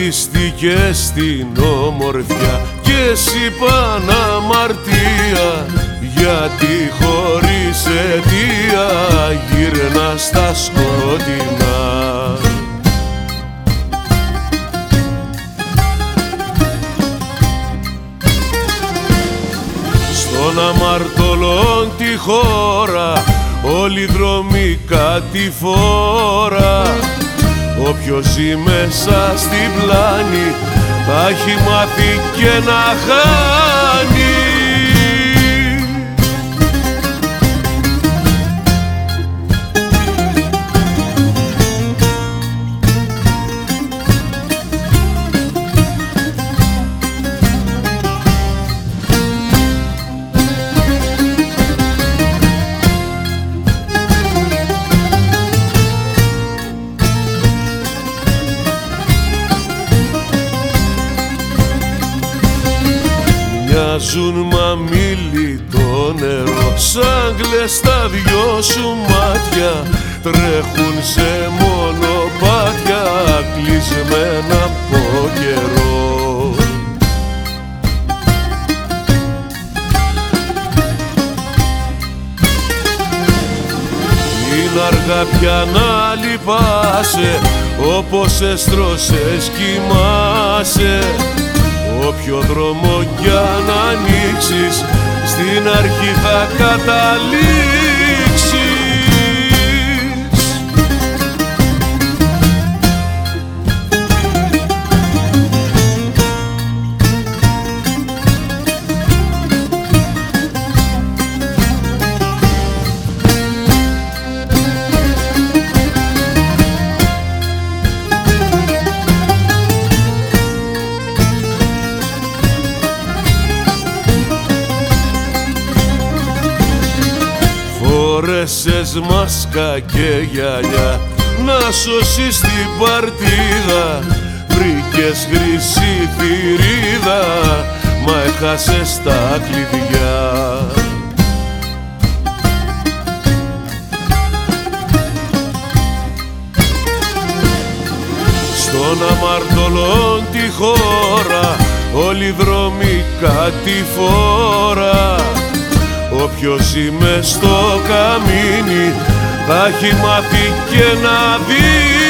βασίστηκες στην ομορφιά και εσύ παναμαρτία, γιατί χωρίς αιτία γύρνας στα σκοτεινά. Στον αμαρτωλόν τη χώρα όλοι οι δρόμοι κατηφόρα. Όποιος ζει μέσα στην πλάνη θα έχει μάθει και να χάνει. Μοιάζουν μαμίλι το νερό, σαν κλαιστά δυο σου μάτια, τρέχουν σε μονοπάτια κλεισμένα από καιρό. Είναι αργά πια να λυπάσαι, όπως έστρωσες κοιμάσαι. Όποιο δρόμο κι αν ανοίξεις, στην αρχή θα καταλήξεις. Φόρεσες μάσκα και γυαλιά να σώσεις την παρτίδα. Βρήκες χρυσή θηρίδα, μα έχασες τα κλειδιά. Στον αμαρτωλόν τη χώρα όλοι οι δρόμοι κατηφόρα. Όποιος ζει μες στο καμίνι θα έχει μάθει και να δει.